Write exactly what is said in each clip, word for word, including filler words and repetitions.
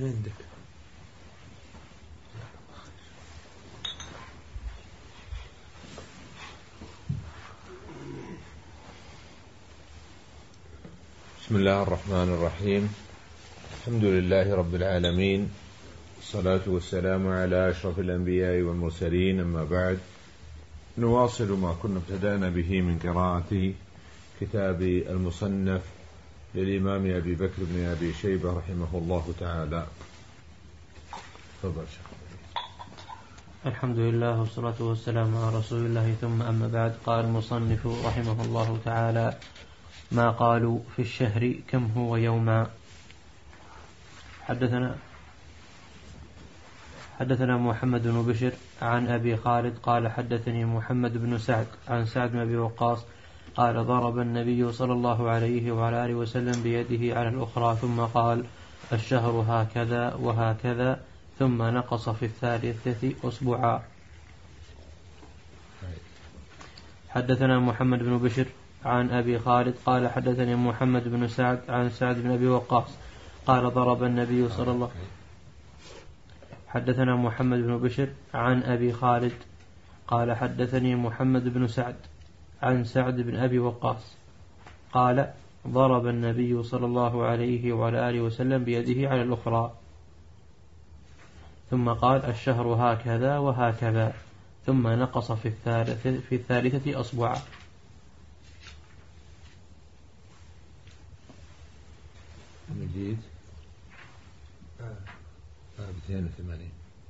من عندك. بسم الله الرحمن الرحيم. الحمد لله رب العالمين، الصلاة والسلام على أشرف الأنبياء والمرسلين، أما بعد، نواصل ما كنا ابتدأنا به من قراءة كتاب المصنف للإمام أبي بكر بن أبي شيبة رحمه الله تعالى. تفضل شيخ. الحمد لله والصلاة والسلام على رسول الله، ثم أما بعد. قال المصنف رحمه الله تعالى: ما قالوا في الشهر كم هو يوما. حدثنا حدثنا محمد بن بشر عن أبي خالد قال حدثني محمد بن سعد عن سعد بن أبي وقاص قال: ضرب النبي صلى الله عليه وعلى آله وسلم بيده على الأخرى ثم قال: الشهر هكذا وهكذا، ثم نقص في الثالثة أصبعا. حدثنا محمد بن بشر عن أبي خالد قال حدثني محمد بن سعد عن سعد بن أبي وقاص قال: ضرب النبي صلى الله حدثنا محمد بن بشر عن أبي خالد قال حدثني محمد بن سعد عن سعد بن أبي وقاص قال: ضرب النبي صلى الله عليه وعلى آله وسلم بيده على الأخرى ثم قال: الشهر هكذا وهكذا، ثم نقص في الثالثة, في الثالثة أصبعا. مجيد باب اثنين وثمانين.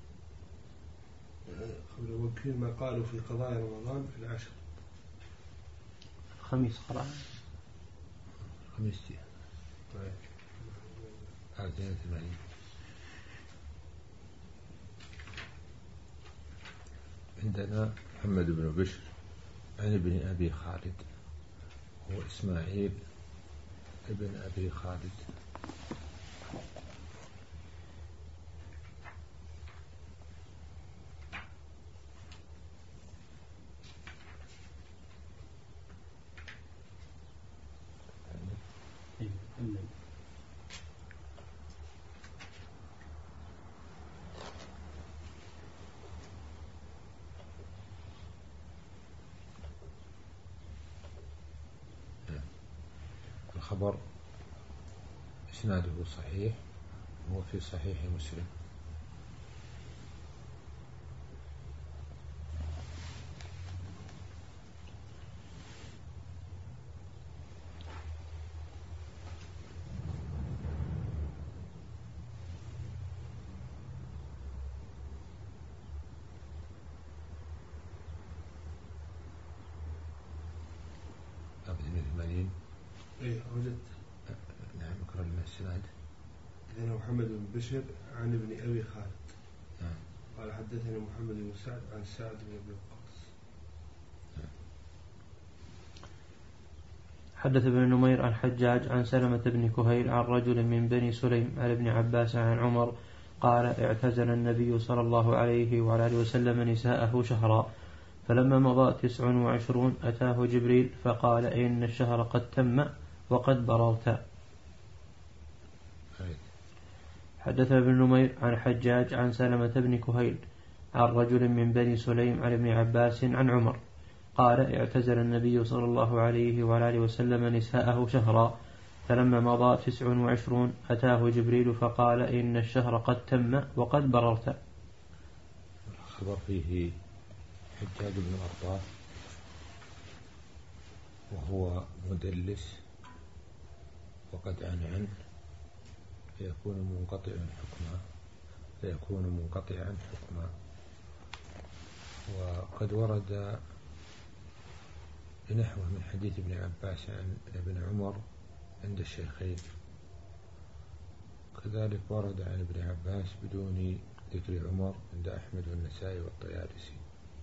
قبل وكيل ما قالوا في قضاء رمضان في العشر. خميس قرأ خميس دي باب اثنين وثمانين. عندنا محمد بن بشر عن ابن أبي خالد، هو إسماعيل ابن أبي خالد، الخبر إسناده صحيح، وهو في صحيح مسلم. باب اثنين وثمانين. ايه وجدت. نعم، اقرأ لنا السناد. حدثنا محمد بن بشر عن ابن أبي خالد نعم. قال حدثني محمد بن سعد عن سعد بن أبي وقاص. نعم. حدث ابن نمير عن حجاج عن سلمة بن كهيل عن رجل من بني سليم عن ابن عباس عن عمر قال: اعتزل النبي صلى الله عليه وعلى آله وسلم نساءه شهرا، فلما مضى تسع وعشرون أتاه جبريل فقال: إن الشهر قد تم وقد بررت. حدث ابن نمير عن حجاج عن سلمة بن كهيل عن رجل من بني سليم عن ابن عباس عن عمر قال: اعتزل النبي صلى الله عليه وعلى آله وسلم نساءه شهرا، فلما مضى تسع وعشرون أتاه جبريل فقال: إن الشهر قد تم وقد بررت. الخبر فيه حجاج بن أرطاة، وهو مدلس وقد عنعن، فيكون منقطعا حكما فيكون منقطعا حكما وقد ورد بنحوه من حديث ابن عباس عن ابن عمر عند الشيخين، كذلك ورد عن ابن عباس بدون ذكر عمر عند أحمد والنسائي والطيالسي.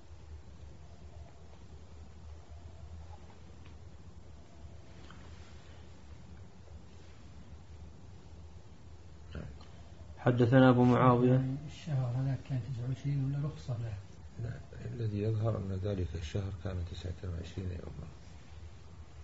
حدثنا أبو معاوية. الشهر هذا كان تسعة وعشرين ولا رخصة له؟ لا، الذي يظهر أن ذلك الشهر كان تسعة وعشرين يوما.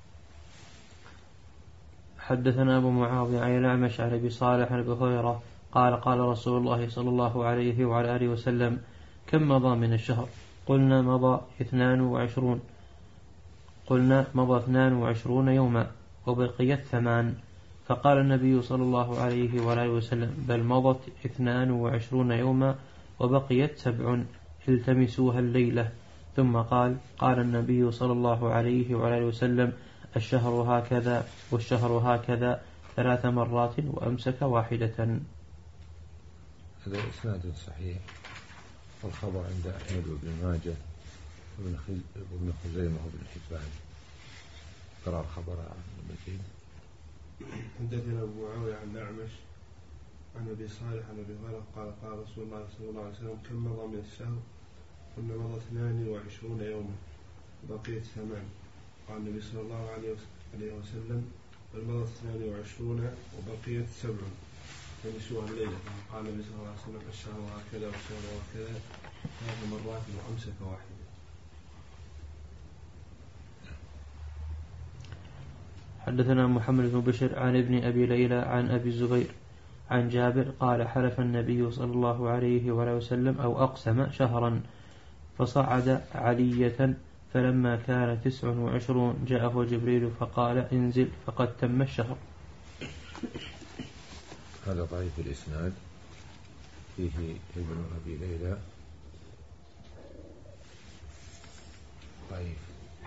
حدثنا أبو معاوية عن الأعمش عن أبي صالح عن أبي هريرة قال قال رسول الله صلى الله عليه وعلى آله وسلم كم مضى من الشهر؟ قلنا مضى اثنان وعشرون قلنا مضى اثنان وعشرون يوما وبقيت ثمان. فقال النبي صلى الله عليه وآله وسلم بل مضت اثنان وعشرون يوما وبقيت سبع التمسوها الليلة. ثم قال قال النبي صلى الله عليه وآله وسلم الشهر هكذا والشهر هكذا ثلاث مرات وأمسك واحدة. هذا إسناد صحيح، والخبر عند أحمد وابن ماجه وابن خزيمة وابن حبان. قرأ الخبر عن المجيد. حدثنا أبو معاوية عن الأعمش عن أبي صالح عن أبي هريرة قال قال رسول الله صلى الله عليه وسلم كم مضى من الشهر؟ قلنا مضى اثنان وعشرون يوما وبقيت ثمان. قال النبي صلى الله عليه وسلم بل مضى اثنان وعشرون وبقيت سبع فنسوها الليلة. قال النبي صلى الله عليه وسلم الشهر هكذا والشهر هكذا ثلاث مرات وأمسك واحدة. حدثنا محمد بن بشر عن ابن أبي ليلى عن أبي الزبير عن جابر قال حلف النبي صلى الله عليه وسلم أو أقسم شهرا فصعد علية فلما كان تسع وعشرون جاءه جبريل فقال انزل فقد تم الشهر. هذا ضعيف الإسناد، فيه ابن أبي ليلى ضعيف.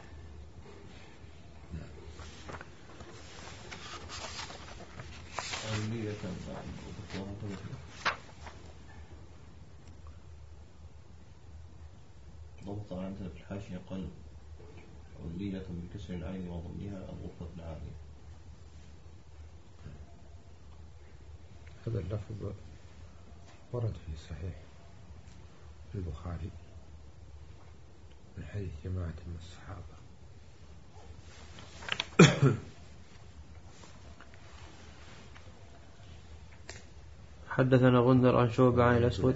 ضبط عندنا في الحاشية قال علية بكسر العين وضمها الغرفة العالية. هذا اللفظ ورد في صحيح البخاري من حديث جماعة من الصحابة. حدثنا غندر عن شعبة عن الأسود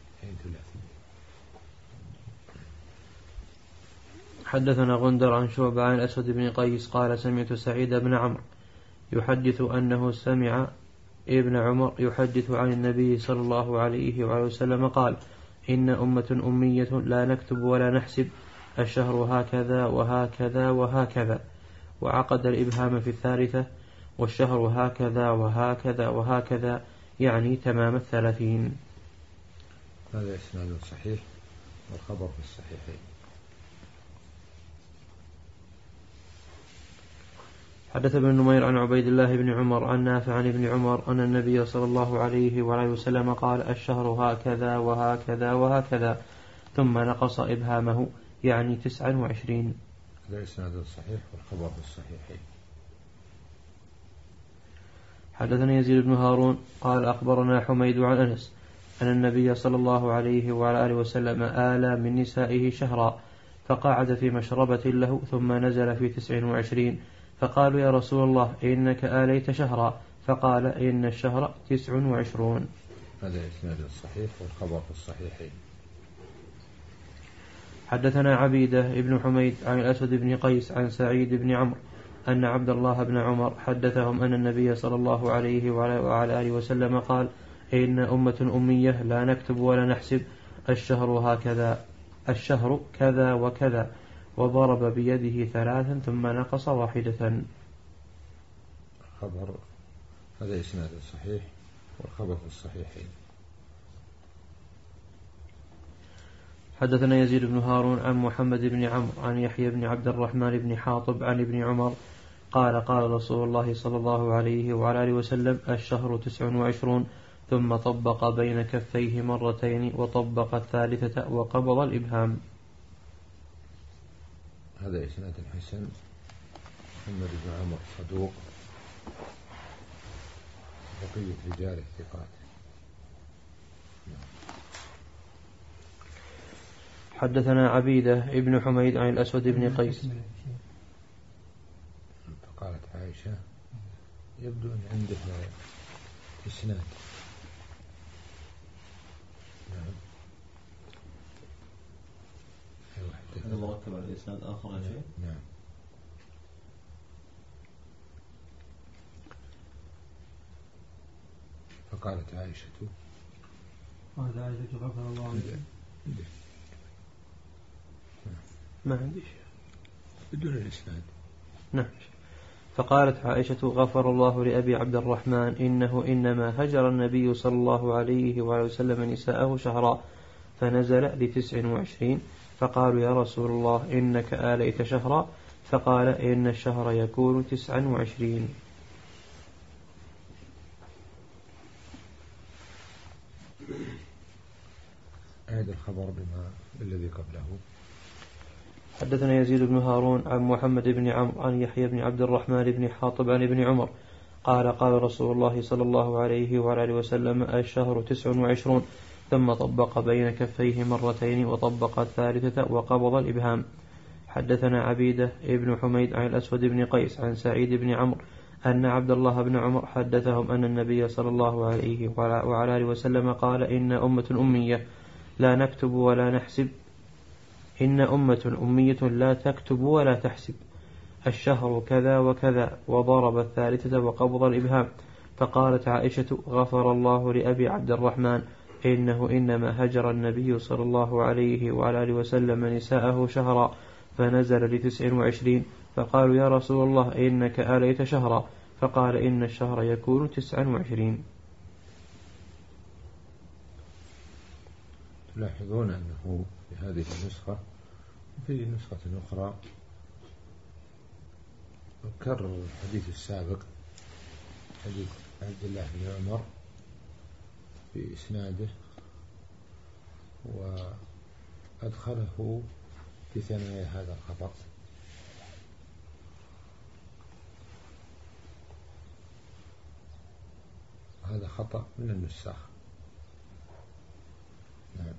حدثنا غندر عن شعبة عن الأسود بن قيس قال سمعت سعيد بن عمرو يحدث أنه سمع ابن عمر يحدث عن النبي صلى الله عليه وآله وسلم قال إن أمة أمية لا نكتب ولا نحسب الشهر هكذا وهكذا وهكذا، وعقد الإبهام في الثالثة والشهر هكذا وهكذا وهكذا يعني تمام الثلاثين. هذا إسناد صحيح والخبر في الصحيحين. حدث ابن نمير عن عبيد الله بن عمر عن نافع عن ابن عمر أن النبي صلى الله عليه وآله وسلم قال الشهر هكذا وهكذا وهكذا ثم نقص إبهامه يعني تسعا وعشرين. هذا إسناد صحيح والخبر في الصحيحين. حدثنا يزيد بن هارون قال أخبرنا حميد عن أنس أن النبي صلى الله عليه وعلى آله وسلم آلى من نسائه شهرا فقعد في مشربة له ثم نزل في تسع وعشرين فقالوا يا رسول الله إنك آليت شهرا فقال إن الشهر تسع وعشرون. هذا إسناد صحيح والخبر في الصحيحين. حدثنا عبيدة ابن حميد عن الأسود بن قيس عن سعيد بن عمرو أن عبد الله بن عمر حدثهم أن النبي صلى الله عليه وعلى آله وسلم قال إن أمة أمية لا نكتب ولا نحسب الشهر هكذا الشهر كذا وكذا، وضرب بيده ثلاثا ثم نقص واحدة. خبر هذا إسناد صحيح والخبر في الصحيحين. حدثنا يزيد بن هارون عن محمد بن عمرو عن يحيى بن عبد الرحمن بن حاطب عن ابن عمر قال قال رسول الله صلى الله عليه وعلى آله وسلم الشهر تسع وعشرون ثم طبق بين كفيه مرتين وطبق الثالثة وقبض الإبهام. هذا إسناد حسن. محمد بن عمرو صدوق بقية رجال الثقات. حدثنا عبيدة ابن حميد عن الأسود بن قيس. فقالت عائشة يبدو أن عندها إسناد. نعم. هذا مركب على إسناد آخر يا شيخ. نعم. فقالت عائشة قالت عائشة غفر الله عنها. ما عندي شيء بدون الإسناد. نعم. فقالت عائشة غفر الله لأبي عبد الرحمن إنه إنما هجر النبي صلى الله عليه وسلم نساءه شهرا فنزل لتسع وعشرين فقالوا يا رسول الله إنك آليت شهرا فقال إن الشهر يكون تسعا وعشرين. هذا الخبر بما الذي قبله. حدثنا يزيد بن هارون عن محمد بن عمرو عن يحيى بن عبد الرحمن بن حاطب عن ابن عمر قال قال رسول الله صلى الله عليه وعلى وسلم الشهر تسع وعشرون ثم طبق بين كفيه مرتين وطبق الثالثة وقبض الإبهام. حدثنا عبيدة ابن حميد عن الأسود بن قيس عن سعيد بن عمرو أن عبد الله بن عمر حدثهم أن النبي صلى الله عليه وعلى آله وسلم قال إن أمة أمية لا نكتب ولا نحسب إن أمة أمية لا تكتب ولا تحسب الشهر كذا وكذا وضرب الثالثة وقبض الإبهام. فقالت عائشة غفر الله لأبي عبد الرحمن إنه إنما هجر النبي صلى الله عليه وعلى آله وسلم نساءه شهرا فنزل لتسع وعشرين فقالوا يا رسول الله إنك آليت شهرا فقال إن الشهر يكون تسع وعشرين. تلاحظون أنه في هذه النسخة وفي نسخة أخرى كرر الحديث السابق حديث عبد الله بن عمر في إسناده وأدخله في ثنايا هذا الخبر. هذا خطأ من النساخ. نعم.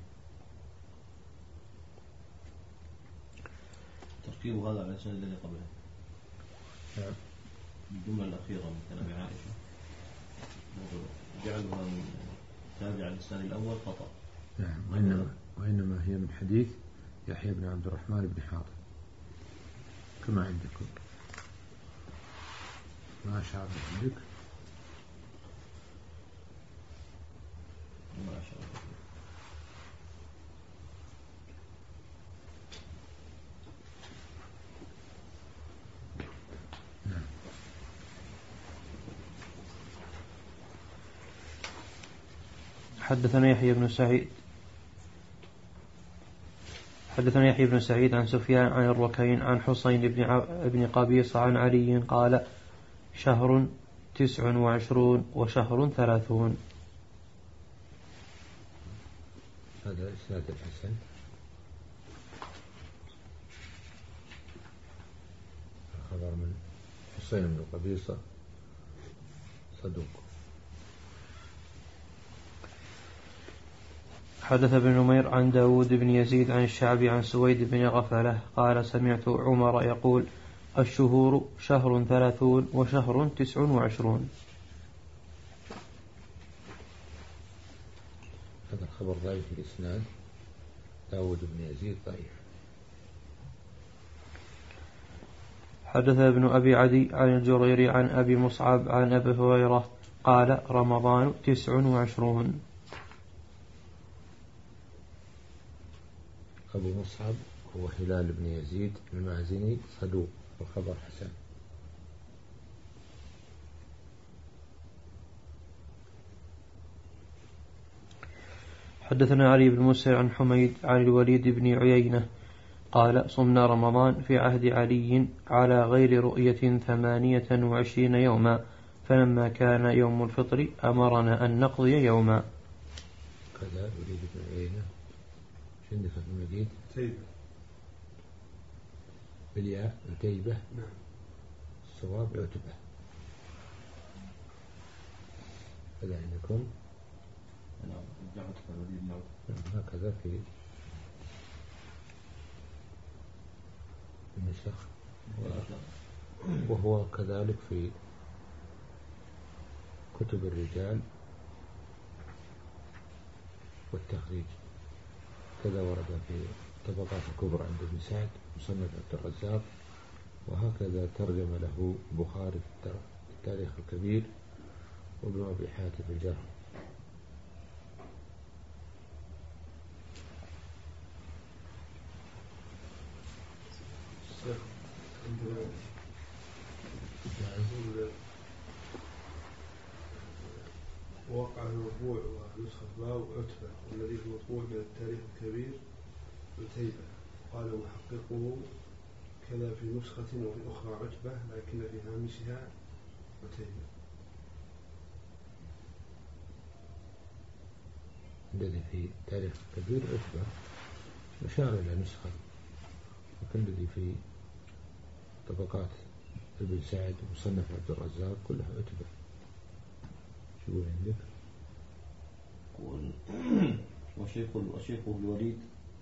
تركيب هذا على السنة الذي قبله. نعم. الجملة الأخيرة من كلام عائشة جعلها من تابع للسنة الأول خطأ. نعم. وإنما, وإنما هي من حديث يحيى بن عبد الرحمن بن حاطب كما عندكم. ما شاء الله عندك. ما شاء الله. حدثنا يحيى بن سعيد حدثنا يحيى بن سعيد عن سفيان عن الركين عن حسين بن ابن قبيصة عن علي قال شهر تسع وعشرون وشهر ثلاثون. هذا إسناد الحسن. الخبر من حسين بن قبيصة صدوق. حدث ابن نمير عن داود بن يزيد عن الشعبي عن سويد بن غفلة قال سمعت عمر يقول الشهور شهر ثلاثون وشهر تسع وعشرون. هذا الخبر ضعيف في الإسناد. داود بن يزيد ضعيف. حدث ابن أبي عدي عن الجريري عن أبي مصعب عن أبي هريرة قال رمضان تسع وعشرون. أبو مصعب هو هلال بن يزيد المازني صدوق والخبر حسن. حدثنا علي بن مسهر عن حميد عن الوليد بن عيينة قال صمنا رمضان في عهد علي على غير رؤية ثمانية وعشرين يوما فلما كان يوم الفطر أمرنا أن نقضي يوما. كذا الوليد بن عيينة شنو في المدينة؟ تيبة بالياء تيبة. نعم. الصواب عتبة. هذا عندكم؟ نعم. هكذا في النسخ وهو كذلك في كتب الرجال والتخريج. كذا ورد في طبقات الكبرى عند ابن سعد مصنف عبد الرزاق وهكذا ترجم له البخاري في التاريخ الكبير وابن أبي حاتم في الجرح المطبوع ونسخة واو عتبة، والذي في المطبوع من التاريخ الكبير عتيبة. قال محققه كذا في نسخة وفي أخرى عتبة لكن في هامشها عتيبة. الذي في تاريخ كبير عتبة مشار إلى نسخة، لكن الذي في طبقات ابن سعد ومصنف عبد الرزاق كلها عتبة. شو عندك؟ وشيخ وشيخه الوليد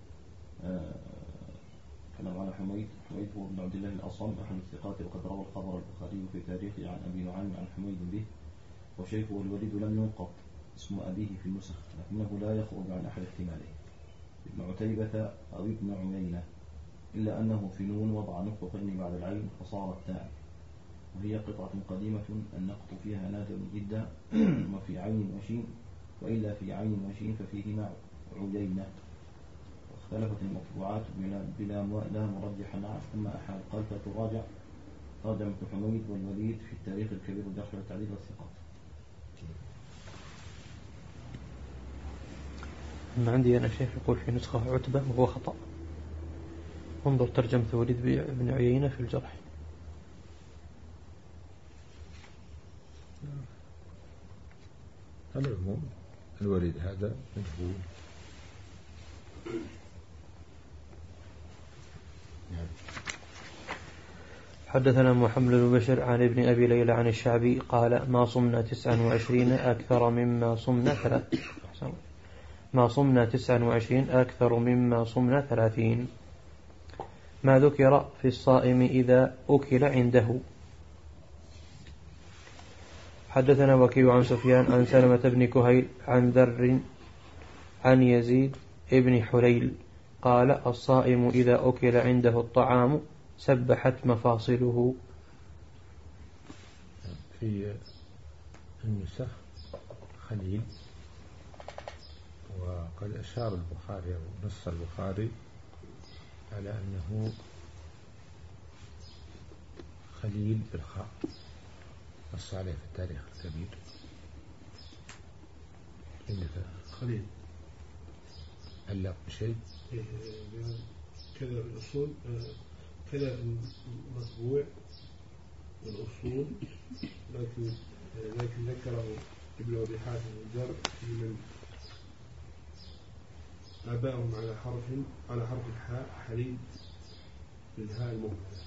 كلام على حميد. حميد هو ابن عبد الله الأصم أحد الثقات، وقد روى الخبر البخاري في تاريخه عن أبي نعيم عن حميد به. وشيخه الوليد لم ينقط اسم أبيه في النسخ، لكنه لا يخرج عن أحد احتمالين، ابن عتيبة أو ابن عمينة، إلا أنه في نون وضع نقطتين بعد العين فصارت تاء، وهي قطعة قديمة النقط فيها نادر جدا. وفي عين وشين، وإلا في عين وشين ففيهما عيينة. واختلفت المطبوعات بلا, بلا لا مرجح معه، ثم أحال قال فتراجع ترجمة حميد والوليد في التاريخ الكبير وداخل التعديل والثقات. أما عندي أنا شيخ يقول في نسخة عتبة وهو خطأ. انظر ترجمة وليد بن عيينة في الجرح. على العموم الوليد هذا مجهول. حدثنا محمد بن بشر عن ابن أبي ليلى عن الشعبي قال ما صمنا تسعا وعشرين أكثر مما صمنا ثلاث ما صمنا تسعا وعشرين أكثر مما صمنا ثلاثين. ما ذكر في الصائم إذا أكل عنده. حدثنا وكيع عن سفيان عن سلمة بن كهيل عن ذر عن يزيد ابن حليل قال الصائم إذا أكل عنده الطعام سبحت مفاصله. في النسخ خليل، وقد أشار البخاري أو نص البخاري على أنه خليل بالخاء، نص عليه في التاريخ الكبير. عندك خليل علق بشيء كذا الأصول كذا المطبوع والأصول، لكن لكن ذكره ابن أبي حاتم الجر في من آباؤهم على حرف على حرف الحاء حليب بالهاء المهملة.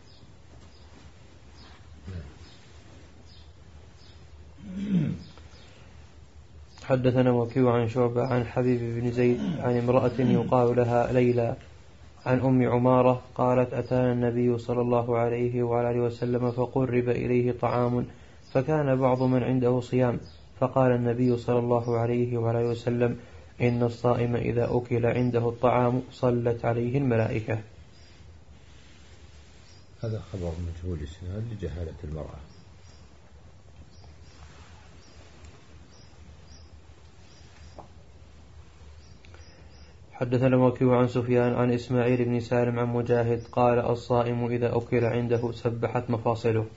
حدثنا وكيع عن شعبة عن حبيب بن زيد عن امرأة يقال لها ليلى عن أم عمارة قالت أتانا النبي صلى الله عليه وعلى وسلم فقرب إليه طعام فكان بعض من عنده صيام، فقال النبي صلى الله عليه وعلى وسلم إن الصائم إذا أكل عنده الطعام صلت عليه الملائكة. هذا خبر مجهول الإسناد لجهالة المرأة. حدثنا وكيع عن سفيان عن إسماعيل بن سالم عن مجاهد قال الصائم إذا أكل عنده سبحت مفاصله.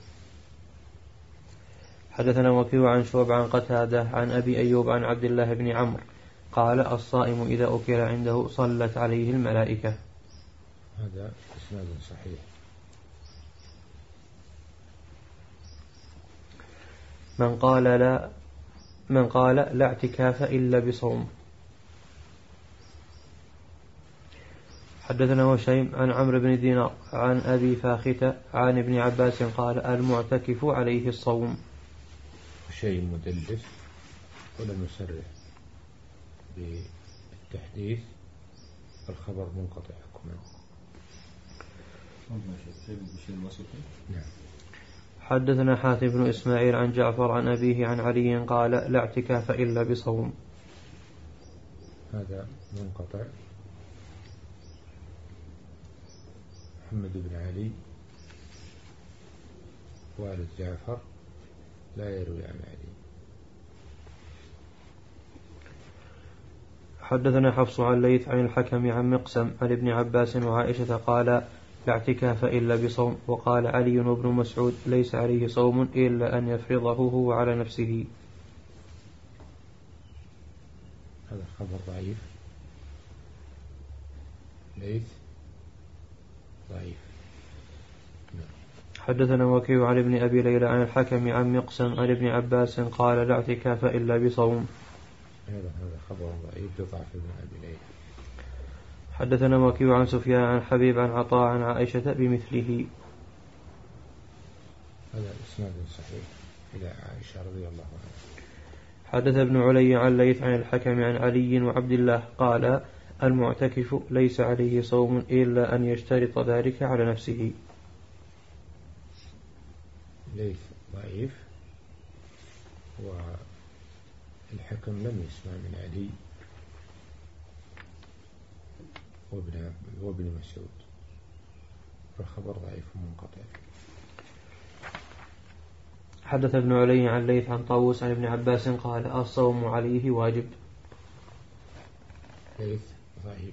حدثنا وكيع عن شعبة عن قتادة عن أبي أيوب عن عبد الله بن عمرو قال الصائم إذا أكل عنده صلت عليه الملائكة. هذا إسناد صحيح. من قال لا من قال لا اعتكاف إلا بصوم. حدثنا هشيم عن عمرو بن دينار عن أبي فاختة عن ابن عباس قال المعتكف عليه الصوم. هشيم مدلس ولم يصرح بالتحديث، الخبر منقطع حكما. نعم. حدثنا حاتم بن إسماعيل عن جعفر عن أبيه عن علي قال لا اعتكاف إلا بصوم. هذا منقطع. محمد بن علي والد جعفر لا يروي عن علي. حدثنا حفص عن ليث عن الحكم عن مقسم عن ابن عباس وعائشة قال لا اعتكاف إلا بصوم. وقال علي وابن مسعود ليس عليه صوم إلا أن يفرضه هو على نفسه. هذا خبر ضعيف. ليث ضعيف. حدثنا وكيع عن ابن أبي ليلى عن الحكم عن مقسم عن ابن عباس قال لا اعتكاف إلا بصوم. هذا هذا خبر ضعيف لضعف ابن أبي ليلى. حدثنا وكيع عن سفيان عن حبيب عن عطاء عن عائشة بمثله. هذا إسناد صحيح إلى عائشة رضي الله عنها. حدث ابن علي عن ليث عن الحكم عن علي وعبد الله قال المعتكف ليس عليه صوم إلا أن يشترط ذلك على نفسه. ليث ضعيف، والحكم لم يسمع من علي وابن, وابن مسعود، فالخبر ضعيف منقطع. حدث ابن علي عن ليث عن طاووس عن ابن عباس قال الصوم عليه واجب. ليث ضعيف.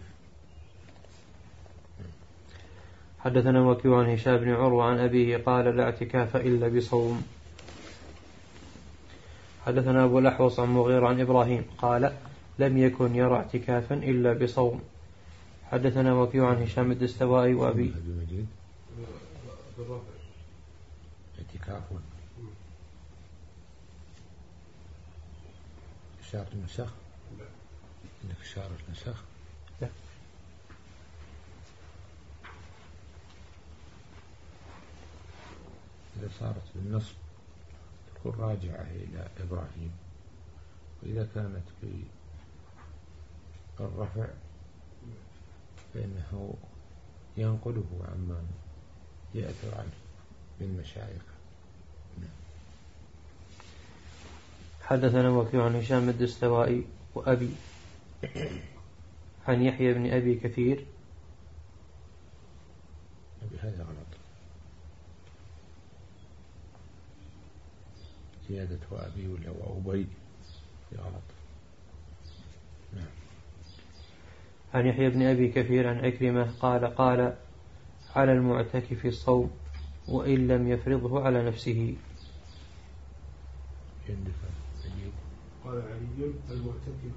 حدثنا وكيع عن هشام بن عروة عن أبيه قال لا اعتكاف إلا بصوم. حدثنا أبو الأحوص عن مغيرة عن إبراهيم قال لم يكن يرى اعتكافا إلا بصوم. حدثنا وكيع عن هشام الدستوائي وأبي اعتكاف شارة النسخ. عندك شارة النسخ؟ لا. إذا صارت بالنصب تكون راجعة إلى إبراهيم، وإذا كانت بالرفع فإنه ينقله عمن يأثر عنه من مشايخ. حدثنا وكيع عن هشام الدستوائي وأبي عن يحيى بن أبي كثير. أبي هذا غلط، زيادة وأبي ولا وأبي غلط. نعم. عن يحيى بن أبي كثير عن عكرمة قال قال على المعتكف الصوم وإن لم يفرضه على نفسه. قال علي المعتكف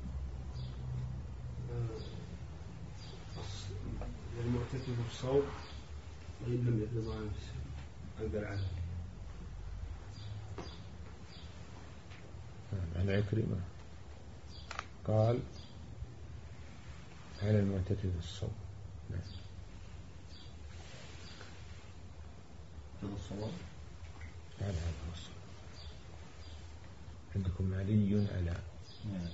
المعتكف الصوم وإن لم يفرضه على نفسه عند العالم. عن عكرمة قال على المعتكف الصوم. نعم. هذا الصواب على هذا الصوم. عندكم علي على. نعم.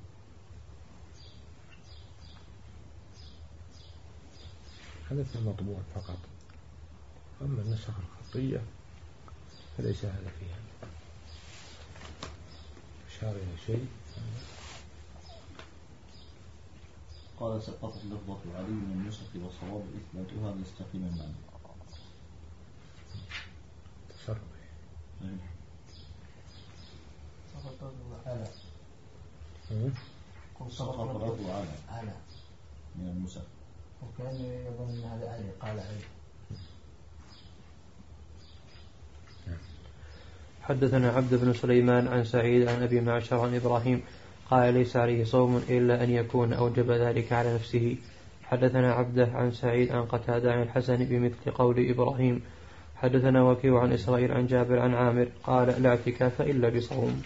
هذا في المطبوع فقط، أما النسخ الخطية فليس هذا فيها. أشار إلى شيء. قال سقطت لفظة علي من النسخ وصواب إثباتها ليستقيم المعنى. تصرف. سقط على سقط لفظ على على من النسخ، وكان يظن أن هذا علي قال علي. حدثنا عبد بن سليمان عن سعيد عن أبي معشر عن إبراهيم قال ليس عليه صوم إلا أن يكون أوجب ذلك على نفسه. حدثنا عبده عن سعيد عن قتادة عن الحسن بمثل قول إبراهيم. حدثنا وكيع عن إسرائيل عن جابر عن عامر قال لا اعتكاف إلا بصوم.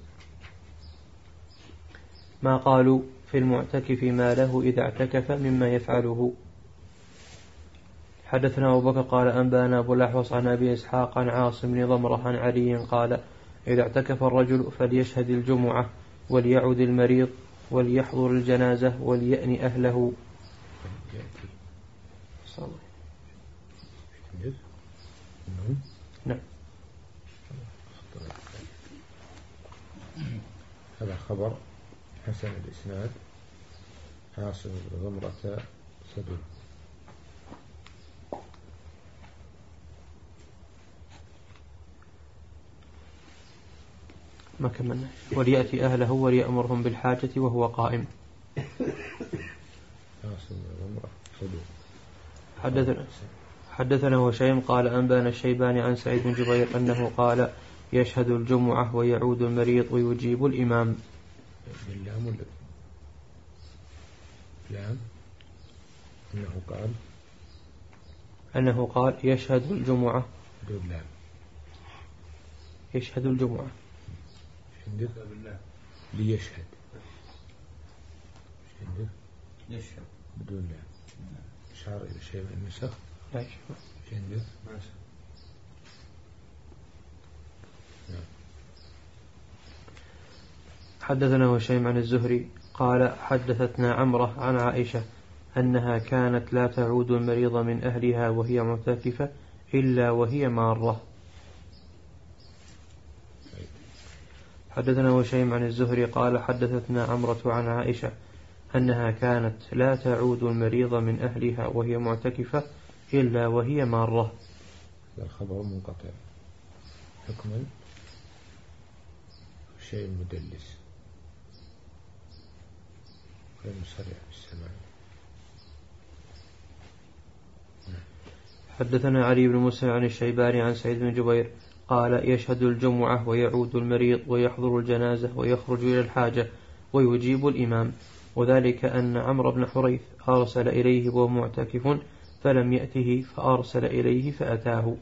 ما قالوا في المعتكف ما له إذا اعتكف مما يفعله. حدثنا أبو بكر قال أنبانا أبو الأحوص عن أبي إسحاق عن عاصم بن ضمرة عن علي قال إذا اعتكف الرجل فليشهد الجمعة وليعد المريض وليحضر الجنازة وليأن أهله. نعم. هذا خبر حسن الإسناد. عاصم بن ضمرة صدوق. ما كملنا. وليأتي أهله وليأمرهم بالحاجة وهو قائم. حدثنا حدثنا هشيم قال أنبانا الشيباني عن سعيد بن جبير أنه قال يشهد الجمعة ويعود المريض ويجيب الإمام. نعم. أنه قال أنه قال يشهد الجمعة. بدون لام. يشهد الجمعة. عندك ليشهد. عندك يشهد بدون لام. إشارة إلى شيء من النسخ. لا يشهد. عندك حدثنا هشيم عن الزهري قال حدثتنا عمرة عن عائشة أنها كانت لا تعود المريض من أهلها وهي معتكفة إلا وهي مارة. حدثنا هشيم عن الزهري قال حدثتنا عمرة عن عائشة أنها كانت لا تعود المريض من أهلها وهي معتكفة إلا وهي مارة. الخبر منقطع حكما شيء مدلس غير مصرح بالسماع. حدثنا علي بن مسلم عن الشيباني عن سعيد بن جبير قال يشهد الجمعة ويعود المريض ويحضر الجنازة ويخرج إلى الحاجة ويجيب الإمام، وذلك أن عمرو بن حريث أرسل إليه وهو معتكف فلم يأته فأرسل إليه فأتاه.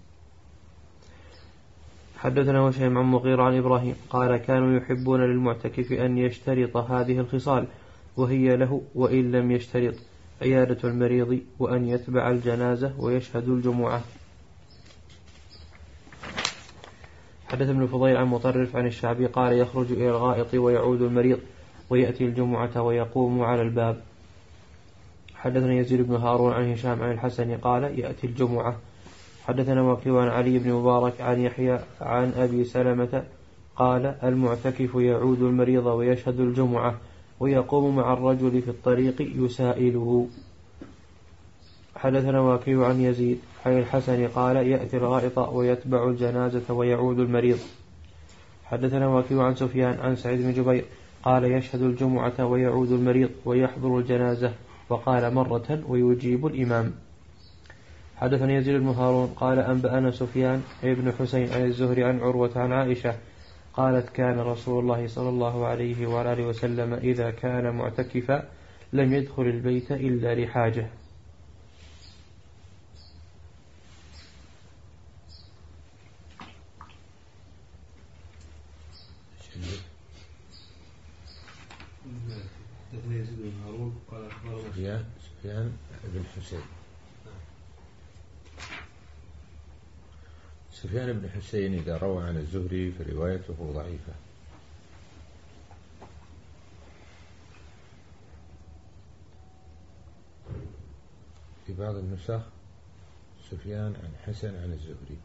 حدثنا هشيم عن مغيرة عن إبراهيم قال كانوا يحبون للمعتكف أن يشترط هذه الخصال وهي له وإن لم يشترط عيادة المريض وأن يتبع الجنازة ويشهد الجمعة. حدث ابن الفضيل عن مطرف عن الشعبي قال يخرج إلى الغائط ويعود المريض ويأتي الجمعة ويقوم على الباب. حدثنا يزيد بن هارون عن هشام عن الحسن قال يأتي الجمعة. حدثنا وكيع عن علي بن مبارك عن يحيى عن أبي سلمة قال المعتكف يعود المريض ويشهد الجمعة ويقوم مع الرجل في الطريق يسائله. حدثنا وكيع عن يزيد عن الحسن قال يأتي الغائط ويتبع الجنازة ويعود المريض. حدثنا وكيع عن سفيان عن سعيد بن جبير قال يشهد الجمعة ويعود المريض ويحضر الجنازة وقال مرة ويجيب الإمام. حدثنا يزيد بن هارون قال أنبأنا سفيان ابن حسين عن الزهري عن عروة عن عائشة قالت كان رسول الله صلى الله عليه وآله وسلم إذا كان معتكفا لم يدخل البيت إلا لحاجة. يزيد بن هارون قال سفيان سفيان بن حسين سفيان بن حسين إذا روى عن الزهري فروايته ضعيفة. في بعض النسخ سفيان عن حسن عن الزهري.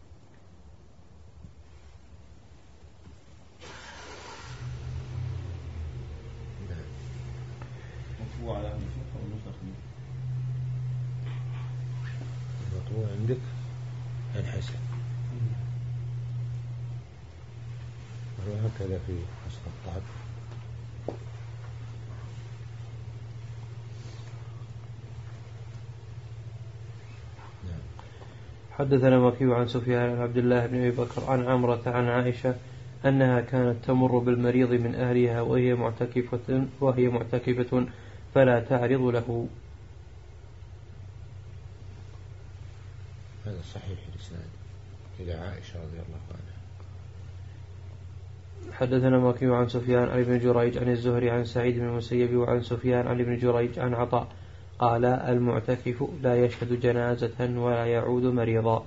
مطبوع على النسخ أو النسخ مطبوع عندك عن حسن وهكذا في حسن الطعب. حدثنا وكيع عن سفيان عن عبد الله بن أبي بكر عن عمرة عن عائشة أنها كانت تمر بالمريض من أهلها وهي معتكفة وهي معتكفة فلا تعرض له. هذا صحيح الإسناد إلى عائشة رضي الله عنها. حدثنا وكيع عن سفيان عن ابن جريج عن الزهري عن سعيد بن المسيب وعن سفيان عن ابن جريج عن عطاء قال المعتكف لا يشهد جنازة ولا يعود مريضا.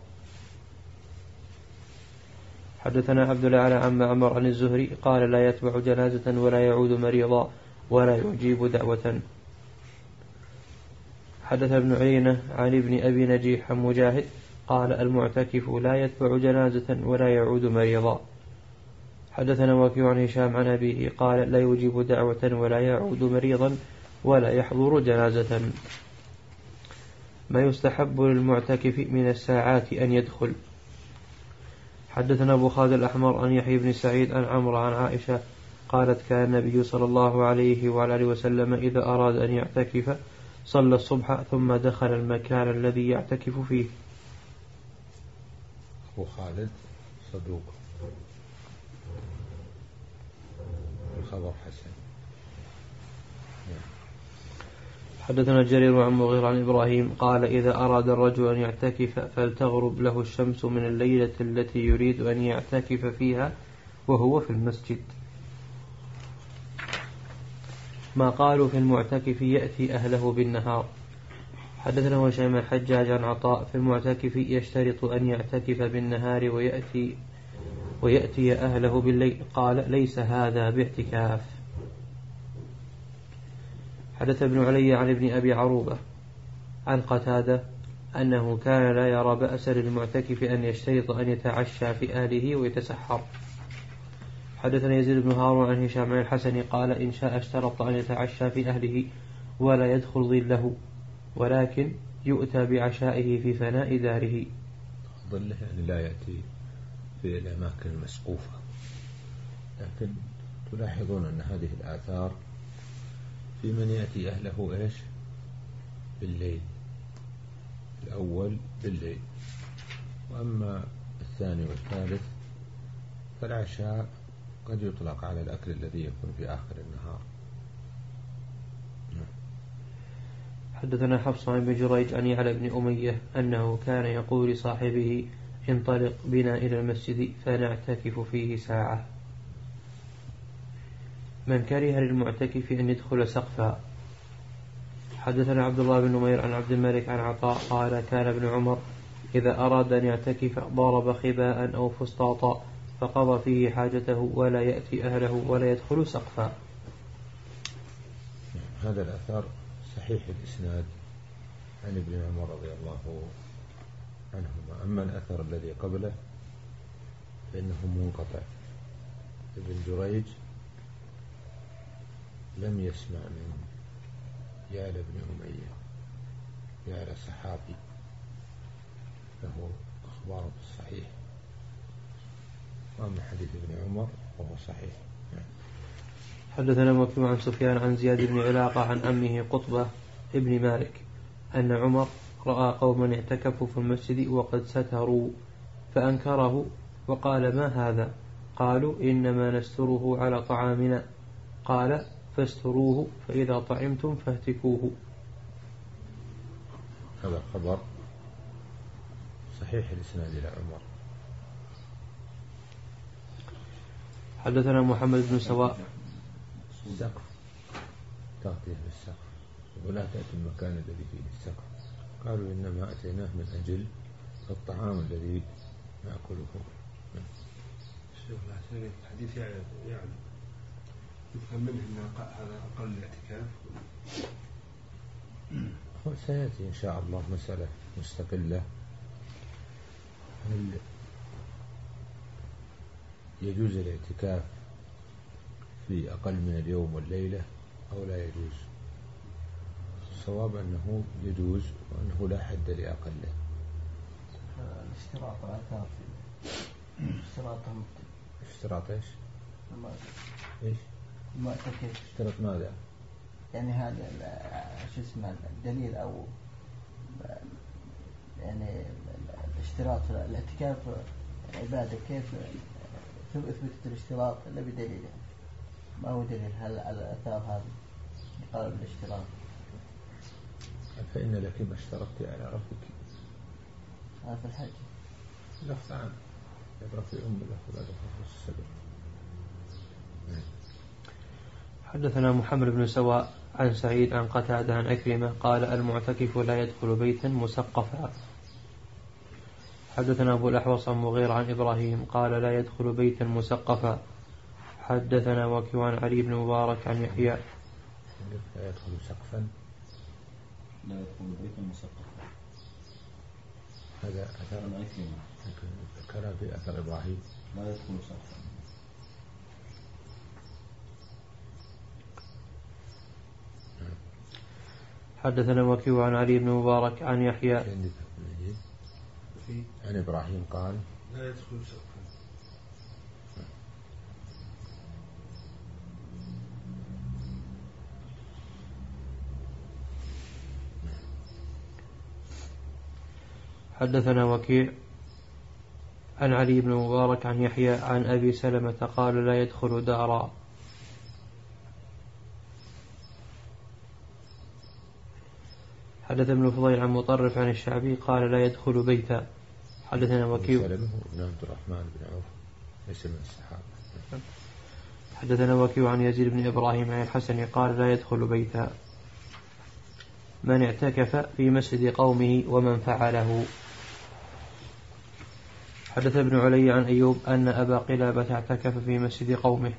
حدثنا عبد الأعلى عن معمر عن الزهري قال لا يتبع جنازة ولا يعود مريضا ولا يجيب دعوة. حدث ابن عيينة عن ابن أبي نجيح عن مجاهد قال المعتكف لا يتبع جنازة ولا يعود مريضا. حدثنا وكيع عن هشام عن أبيه قال لا يجيب دعوة ولا يعود مريضا ولا يحضر جنازة. ما يستحب للمعتكف من الساعات أن يدخل. حدثنا أبو خالد الأحمر عن يحيى بن سعيد عن عمرو عن عائشة قالت كان النبي صلى الله عليه وعلى آله وسلم إذا أراد أن يعتكف صلى الصبح ثم دخل المكان الذي يعتكف فيه. أبو خالد صدوق الخبر حسن. حدثنا جرير عن مغيرة عن إبراهيم قال إذا أراد الرجل أن يعتكف فلتغرب له الشمس من الليلة التي يريد أن يعتكف فيها وهو في المسجد. ما قالوا في المعتكف يأتي أهله بالنهار. حدثنا هشام الحجاج عن عطاء في المعتكف يشترط أن يعتكف بالنهار ويأتي ويأتي أهله بالليل. قال ليس هذا باعتكاف. حدث ابن علي عن ابن أبي عروبة عن قتادة أنه كان لا يرى بأس للمعتكف أن يشترط أن يتعشى في أهله ويتسحر. حدثنا يزيد بن هارون عن هشام عن الحسن قال إن شاء اشترط أن يتعشى في أهله ولا يدخل ظله ولكن يؤتى بعشائه في فناء داره. ظله يعني لا يأتي في الأماكن المسقوفة، لكن تلاحظون أن هذه الآثار في من يأتي أهله إيش بالليل، الأول بالليل، وأما الثاني والثالث فالعشاء قد يطلق على الأكل الذي يكون في آخر النهار. حدثنا حفص عن بن جريج عن يعلى بن أمية أنه كان يقول لصاحبه انطلق بنا إلى المسجد فنعتكف فيه ساعة. من كره للمعتكف أن يدخل سقفا. حدثنا عبد الله بن نمير عن عبد الملك عن عطاء قال كان ابن عمر إذا أراد أن يعتكف ضرب خباء أو فسطاطا فقضى فيه حاجته ولا يأتي أهله ولا يدخل سقفا. هذا الأثر صحيح الإسناد عن ابن عمر رضي الله عنهما. أما الأثر الذي قبله فإنه منقطع. ابن جريج لم يسمع من يعلى بن أمية، يعلى صحابي له أخبار صحيح، وأما حديث ابن عمر وهو صحيح. حدثنا وكيع عن سفيان عن زياد بن علاقة عن أمه قطبة ابن مالك أن عمر رأى قوما اعتكفوا في المسجد وقد ستروا فأنكره وقال ما هذا؟ قالوا إنما نستره على طعامنا. قال فاستروه فإذا طعمتم فاهتكوه. هذا خبر صحيح الإسناد إلى عمر. حدثنا محمد بن سواء السقف تغطية بالسقف ولا تأتي المكان الذي فيه السقف. قالوا إنما أتيناه من أجل الطعام الذي نأكله. شوف الحسين الحديث يعني يعني يفهم منه أن هذا أقل الاعتكاف. سيأتي إن شاء الله مسألة مستقلة هل يجوز الاعتكاف في أقل من اليوم والليلة أو لا يجوز. الصواب أنه يجوز وأنه لا حد لأقله. الاشتراط الآثار اشتراط اشتراط إيش؟ إيش؟ المعتكف اشتراط ماذا؟ يعني هذا شو اسمه الدليل أو يعني الاشتراط الاعتكاف عبادة كيف ثبت الاشتراط إلا بدليل؟ ما هو دليل هل على الآثار هذه قال بالاشتراط؟ فإن لك ما اشترطت على ربك. هذا في الحج لفظ عنه يبرأ في أم الله ولا دخل في السبب. حدثنا محمد بن سواء عن سعيد عن قتادة عن أكرمة قال المعتكف لا يدخل بيتا مسقفا. حدثنا أبو الأحوص عن مغير عن إبراهيم قال لا يدخل بيتا مسقفا. حدثنا وكيع عن علي بن مبارك عن يحيى لا يدخل سقفا لا يدخل بيتا مسقفا. هذا أثر أكرمة ذكر في أثر إبراهيم لا يدخل سقفا. حدثنا وكيع عن علي بن مبارك عن يحيى عن إبراهيم قال لا يدخل سقفا. حدثنا وكيع عن علي بن مبارك عن يحيى عن أبي سلمة قال لا يدخل دارا. حدث ابن فضيل عن مطرف عن الشعبي قال لا يدخل بيتا. حدثنا وكيع بن عبد الرحمن بن عوف ليس من الصحابة. حدثنا وكيع عن يزيد بن إبراهيم عن الحسن قال لا يدخل بيتا من اعتكف في مسجد قومه ومن فعله. حدث ابن علي عن أيوب أن أبا قلابة اعتكف في مسجد قومه.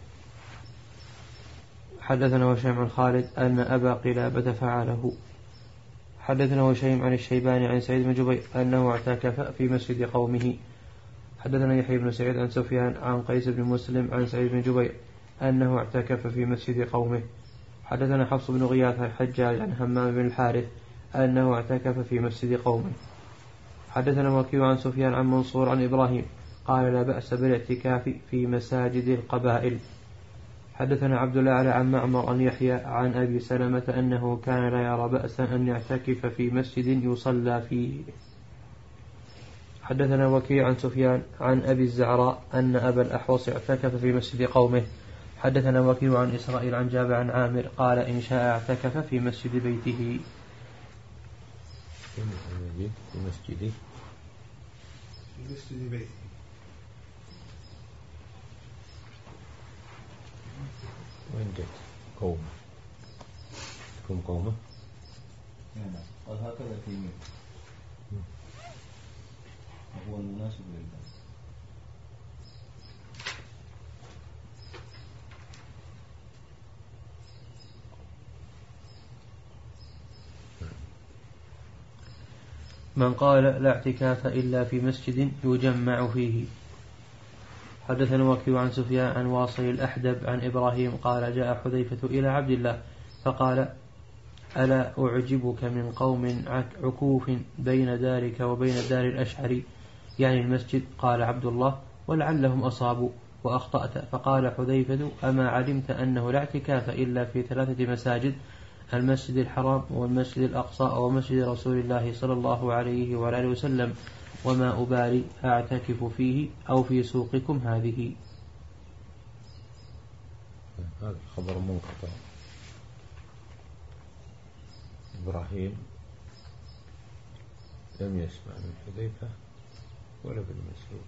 حدثنا هشيم عن خالد أن أبا قلابة فعله. حدثنا هشيم عن الشيباني عن سعيد بن جبير أنه اعتكف في مسجد قومه. حدثنا يحيى بن سعيد عن سفيان عن قيس بن مسلم عن سعيد بن جبير أنه اعتكف في مسجد قومه. حدثنا حفص بن غياث عن حجاج عن همام بن الحارث أنه اعتكف في مسجد قومه. حدثنا وكيع عن سفيان عن منصور عن إبراهيم قال لا بأس بالاعتكاف في مساجد القبائل. حدثنا عبد الأعلى عن معمر عن يحيى عن أبي سلمة أنه كان لا يرى بأسا أن يعتكف في مسجد يصلى فيه. حدثنا وكيع عن سفيان عن أبي الزعراء أن أبا الأحوص اعتكف في مسجد قومه. حدثنا وكيع عن إسرائيل عن جابر عن عامر قال إن شاء اعتكف في مسجد بيته. في مسجد في مسجد بيته وين جت قومه كم قومه نعم قال هكذا في مين هو المناسب لله. من قال لا اعتكاف إلا في مسجد يجمع فيه. حدثنا وكيع عن سفيان عن واصل الأحدب عن إبراهيم قال جاء حذيفة إلى عبد الله فقال ألا أعجبك من قوم عكوف بين دارك وبين دار الأشعري يعني المسجد؟ قال عبد الله ولعلهم أصابوا وأخطأت. فقال حذيفة أما علمت أنه لا اعتكاف إلا في ثلاثة مساجد المسجد الحرام والمسجد الأقصى ومسجد رسول الله صلى الله عليه وآله وسلم وما أبالي أعتكف فيه أو في سوقكم هذه. هذا خبر منقطع. إبراهيم لم يسمع من حذيفة ولا بن مسعود.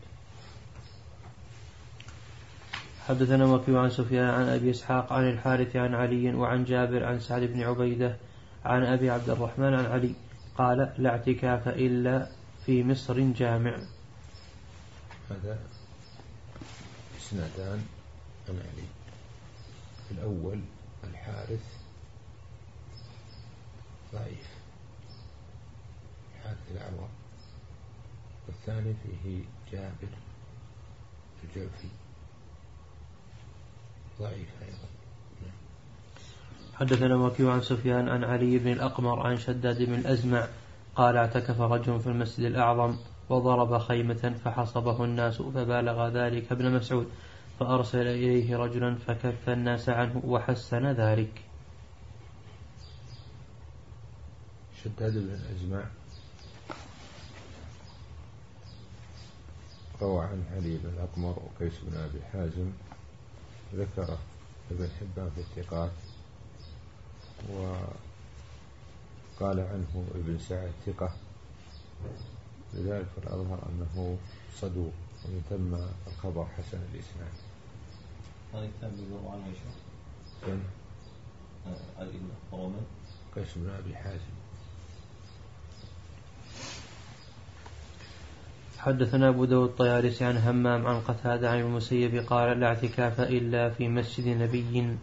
حدثنا وكيع عن سفيان عن أبي إسحاق عن الحارث عن علي وعن جابر عن سعد بن عبيدة عن أبي عبد الرحمن عن علي قال لا اعتكاف إلا في مصر جامع. هذا إسنادان عن علي. الأول الحارث ضعيف الحارث الأعور، والثاني فيه جابر الجعفي ضعيف أيضا. حدثنا وكيع عن سفيان عن علي بن الأقمر عن شداد بن الأزمع قال اعتكف رجل في المسجد الأعظم وضرب خيمة فحصبه الناس فبالغ ذلك ابن مسعود فأرسل إليه رجلا فكف الناس عنه وحسن ذلك. شداد بن الأزمع روى عن علي بن الأقمر وقيس بن أبي حازم، ذكر ابن حبان في الثقات، وقال عنه ابن سعد ثقة، لذلك الأظهر أنه صدوق ومن ثم الخبر حسن الإسناد. هذا الكتاب يروى عنه ايش؟ كم؟ علي بن الأقمر قيس بن أبي حازم. حدثنا أبو داود الطيالسي عن همام عن قتادة عن المسيب قال لا اعتكاف إلا في مسجد نبي.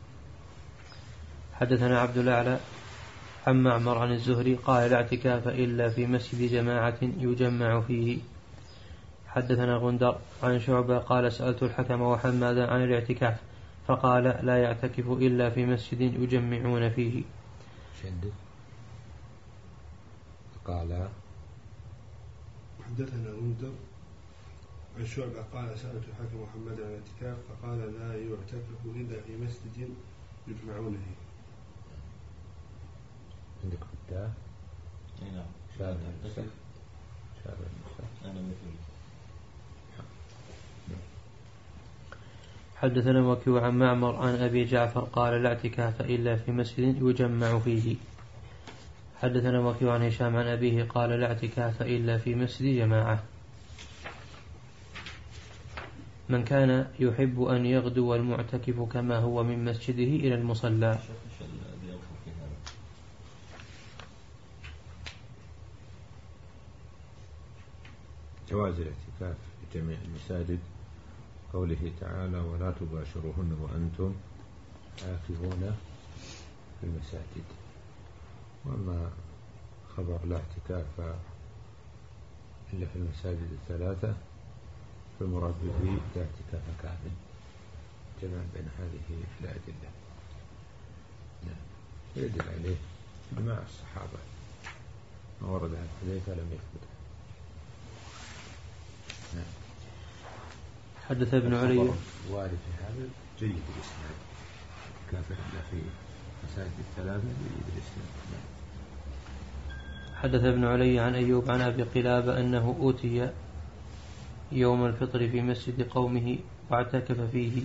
حدثنا عبد الأعلى عن معمر عن الزهري قال لا اعتكاف إلا في مسجد جماعة يجمع فيه. حدثنا غندر عن شعبة قال سألت الحكم وحمادا عن الاعتكاف فقال لا يعتكف إلا في مسجد يجمعون فيه. شدد قال حدثنا غندر عن شعبة قال سألت الحكم محمد عن الاعتكاف فقال لا يعتكف إلا في مسجد يجمعون فيه. عندك فتاة؟ نعم. شاب المسك شاب المسك أنا مثل. حدثنا وكيع عن معمر عن أبي جعفر قال لا اعتكاف إلا في مسجد يجمع فيه. حدثنا وكيع عن هشام عن أبيه قال لا اعتكاف إلا في مسجد جماعة. من كان يحب أن يغدو المعتكف كما هو من مسجده إلى المصلى. جواز الاعتكاف في جميع المساجد، قوله تعالى ولا تباشروهن وأنتم عاكفون في المساجد. وأما خبر لا اعتكاف إلا في المساجد الثلاثة فالمراد به لا اعتكاف كامل، جمع بين هذه الأدلة. نعم. يدل عليه إجماع الصحابة، ما ورد عن حذيفة لم يثبت. نعم. حدث ابن علي وارد في هذا جيد الإسناد، كافر إلا في مساجد الثلاثة جيد الإسناد. نعم. حدث ابن علي عن أيوب عن أبي قلابة أنه أوتي يوم الفطر في مسجد قومه واعتكف فيه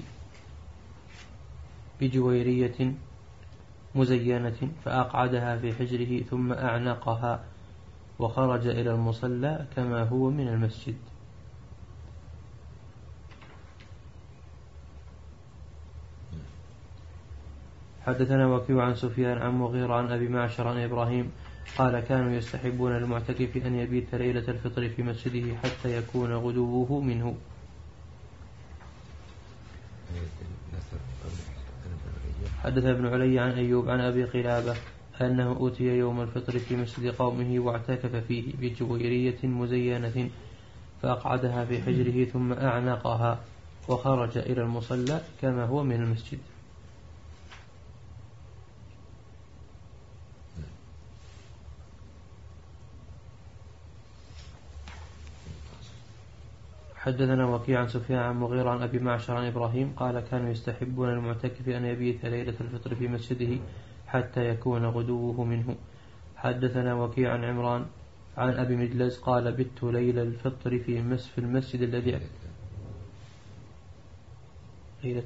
بجويرية مزينة فأقعدها في حجره ثم أعنقها وخرج إلى المصلى كما هو من المسجد. حدثنا وكيع عن سفيان عن مغيرة عن أبي معشر عن إبراهيم قال كانوا يستحبون المعتكف أن يبيت ليلة الفطر في مسجده حتى يكون غدوه منه. حدث ابن علي عن أيوب عن أبي قلابة أنه أوتي يوم الفطر في مسجد قومه واعتكف فيه بجويرية مزينة فأقعدها في حجره ثم أعنقها وخرج إلى المصلى كما هو من المسجد. حدثنا وكيع عن سفيان عن مغيرة عن أبي معشر عن إبراهيم قال كانوا يستحبون المعتكف أن يبيت ليلة الفطر في مسجده حتى يكون غدوه منه. حدثنا وكيع عن عمران عن أبي مجلس قال بت ليلة الفطر في مس في المسجد الذي ليلة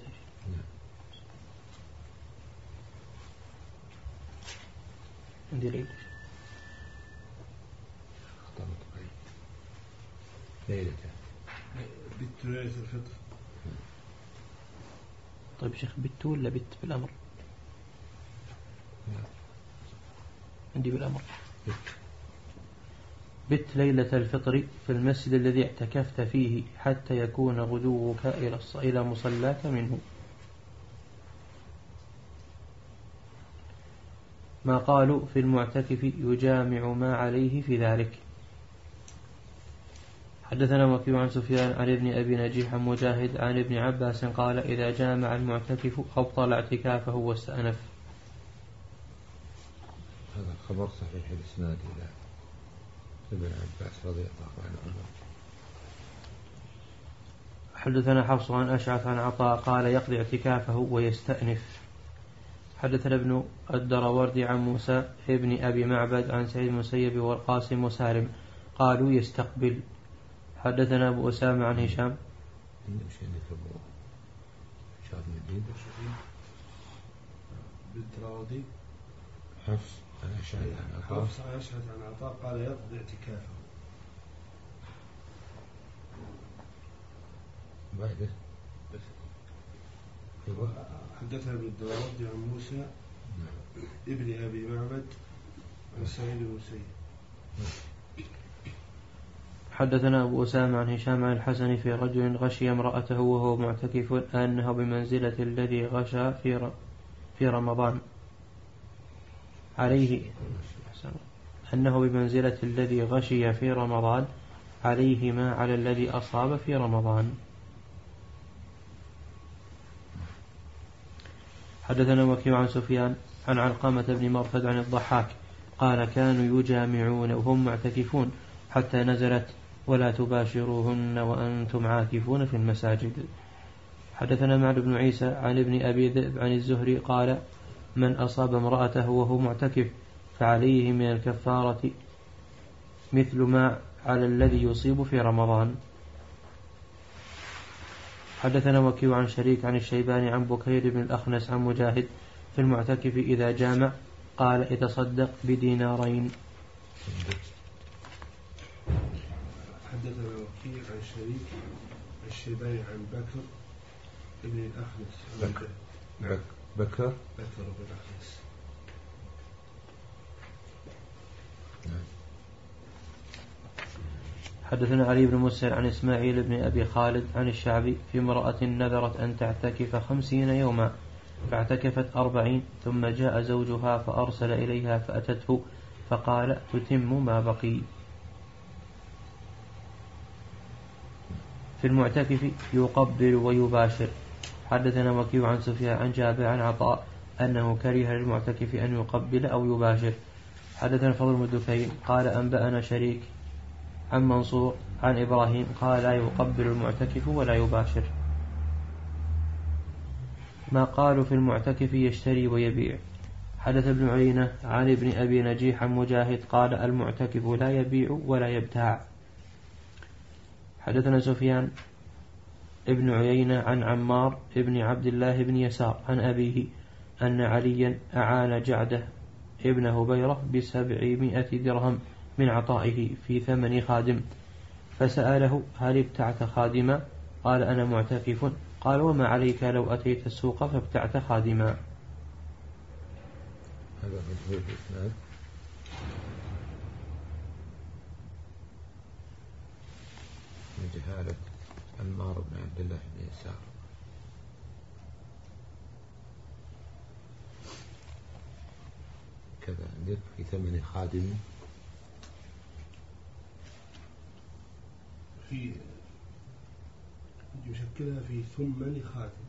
عندي ليلة ليلة بت ليلة الفطر. طيب شيخ بت ولا بت بالأمر؟ عندي بالأمر بت. بت ليلة الفطر في المسجد الذي اعتكفت فيه حتى يكون غدوك إلى مصلاك منه. ما قالوا في المعتكف يجامع ما عليه في ذلك. حدثنا وكيع عن سفيان عن ابن أبي نجيح مجاهد عن ابن عباس قال إذا جامع المعتكف أبطل اعتكافه واستأنف. هذا الخبر صحيح الإسناد إلى ابن عباس رضي الله عنه. حدثنا حفص عن أشعث عن عطاء قال يقضي اعتكافه ويستأنف. حدثنا ابن الدروردي عن موسى ابن أبي معبد عن سعيد المسيب والقاسم وسالم قالوا يستقبل. حدثنا أبو أسامة عن هشام بالدراودي حفص عن أشهد عن عطاء قال يقضي اعتكافه. بعده حدثنا ابن الدراودي عن موسى ابن أبي معبد عن سعيد المسيب. حدثنا أبو أسامة عن هشام عن الحسن في رجل غشي امرأته وهو معتكف أنه بمنزلة الذي غشى في في رمضان عليه أنه بمنزلة الذي غشي في رمضان عليه ما على الذي أصاب في رمضان. حدثنا وكيع عن سفيان عن علقمة بن مرثد عن الضحاك قال كانوا يجامعون وهم معتكفون حتى نزلت ولا تباشروهن وأنتم عاكفون في المساجد. حدثنا معد بن عيسى عن ابن أبي ذئب عن الزهري قال من أصاب امرأته وهو معتكف فعليه من الكفارة مثل ما على الذي يصيب في رمضان. حدثنا وكيع عن شريك عن الشيباني عن بكير بن الأخنس عن مجاهد في المعتكف إذا جامع قال يتصدق بدينارين. حدثنا وكيع عن شريك الشيباني عن بكر ابن الأخنس. بكر نعم. بكر بكر بن الأخنس. نعم. حدثنا علي بن مسهر عن إسماعيل بن أبي خالد عن الشعبي في امرأة نذرت أن تعتكف خمسين يوما فاعتكفت أربعين ثم جاء زوجها فأرسل إليها فأتته فقال تتم ما بقي. في المعتكف يقبل ويباشر. حدثنا وكيع عن سفيان عن جابر عن عطاء أنه كره للمعتكف أن يقبل أو يباشر. حدثنا فضل بن دكين قال أنبأنا شريك عن منصور عن إبراهيم قال لا يقبل المعتكف ولا يباشر. ما قالوا في المعتكف يشتري ويبيع. حدث ابن عيينة عن ابن أبي نجيح عن مجاهد قال المعتكف لا يبيع ولا يبتاع. حدثنا سفيان ابن عيينة عن عمار ابن عبد الله بن يسار عن أبيه أن عليا أعان جعده ابن هبيرة بسبعمائة درهم من عطائه في ثمن خادم فسأله هل ابتعت خادما؟ قال أنا معتكف. قال وما عليك لو أتيت السوق فابتعت خادما. هذا مجهول الإسناد. من جهالة عمار بن عبد الله بن يسار. كذا عندك في ثمن خادم في يشكلها في ثمن خادم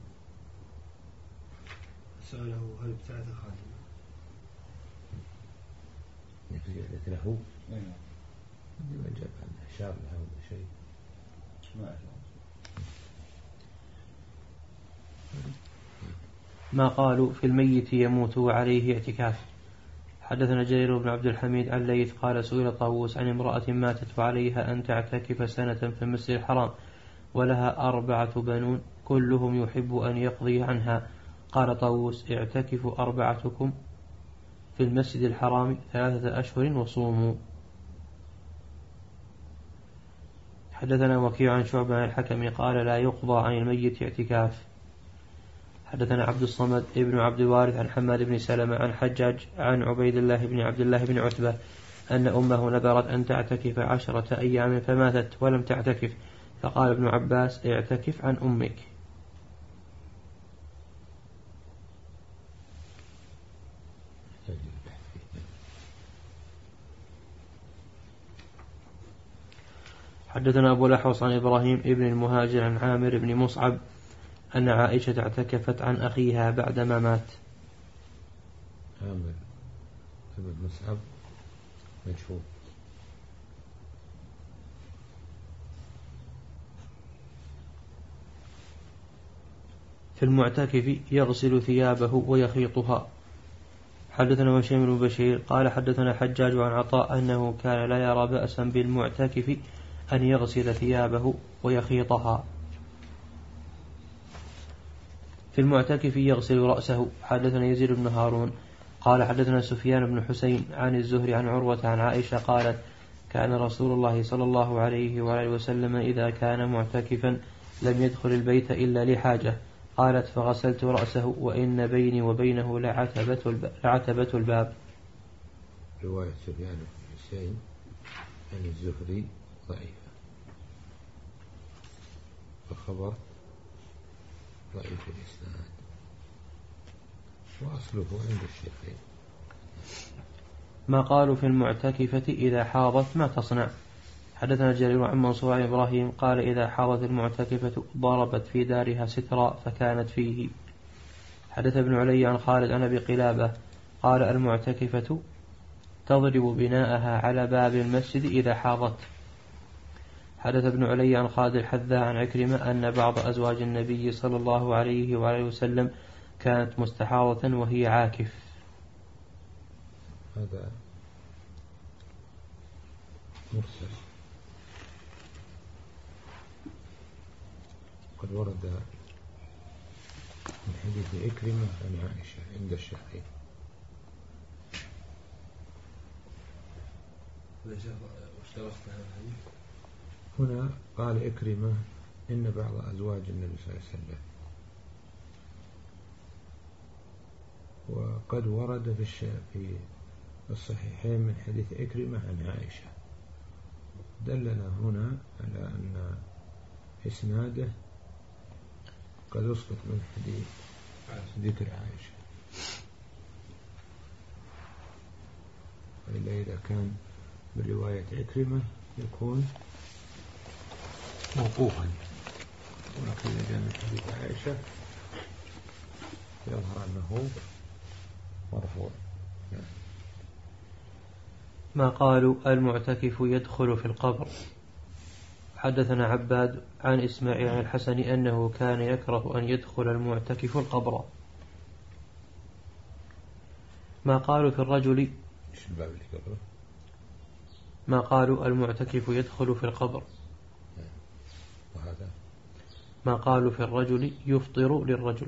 سأله هل ابتعت خادما؟ زيادة له ما جاب عنه شاب له ولا شيء ما ما قالوا في الميت يموت وعليه اعتكاف. حدثنا جرير بن عبد الحميد عن ليث قال سئل طاووس عن امرأة ماتت وعليها أن تعتكف سنة في المسجد الحرام ولها أربعة بنون كلهم يحب أن يقضي عنها. قال طاووس اعتكفوا أربعتكم في المسجد الحرام ثلاثة أشهر وصوموا. حدثنا وكيع عن شعبة عن الحكم قال لا يقضى عن الميت اعتكاف. حدثنا عبد الصمد ابن عبد الوارث عن حماد بن سلمة عن حجاج عن عبيد الله بن عبد الله بن عتبة أن أمه نذرت أن تعتكف عشرة أيام فماتت ولم تعتكف فقال ابن عباس اعتكف عن أمك. حدثنا أبو الأحوص عن إبراهيم ابن المهاجر عن عامر بن مصعب أن عائشة اعتكفت عن أخيها بعدما مات. عامر بن مصعب مجهول. في المعتكف يغسل ثيابه ويخيطها. حدثنا هشام بن بشير قال حدثنا حجاج عن عطاء أنه كان لا يرى بأسا بالمعتكف أن يغسل ثيابه ويخيطها. في المعتكف يغسل رأسه. حدثنا يزيد بن هارون قال حدثنا سفيان بن حسين عن الزهري عن عروة عن عائشة قالت كان رسول الله صلى الله عليه وآله وسلم إذا كان معتكفا لم يدخل البيت إلا لحاجة. قالت فغسلت رأسه وإن بيني وبينه لعتبة الباب. رواية سفيان بن حسين عن الزهري ضعيفة الخبر ضعيف الإسناد وأصله عند الشيخين. ما قالوا في المعتكفة إذا حاضت ما تصنع. حدثنا جرير عن منصور عن إبراهيم قال إذا حاضت المعتكفة ضربت في دارها سترا فكانت فيه. حدث ابن علي عن خالد عن أبي قلابة قال المعتكفة تضرب بناءها على باب المسجد إذا حاضت. حدث ابن علي عن خالد الحذاء عن عكرمة أن بعض أزواج النبي صلى الله عليه وآله وسلم كانت مستحاضة وهي عاكف. هذا مرسل قد ورد من حديث عكرمة عن عائشة عند الشيخين. هنا قال إكرمة إن بعض أزواج النبي صلى الله عليه وسلم، وقد ورد في الصحيحين من حديث إكرمة عن عائشة، دلنا هنا على أن إسناده قد يسقط من حديث ذكر عائشة، وإلا إذا كان برواية إكرمة يكون موقوفا، ولكن إذا جاء من حديث عائشة يظهر أنه مرفوع. ما قالوا المعتكف يدخل في القبر. حدثنا عباد عن إسماعيل عن الحسن أنه كان يكره أن يدخل المعتكف القبر. ما قالوا في الرجل ما قالوا المعتكف يدخل في القبر. وهذا ما قالوا في الرجل يفطر للرجل.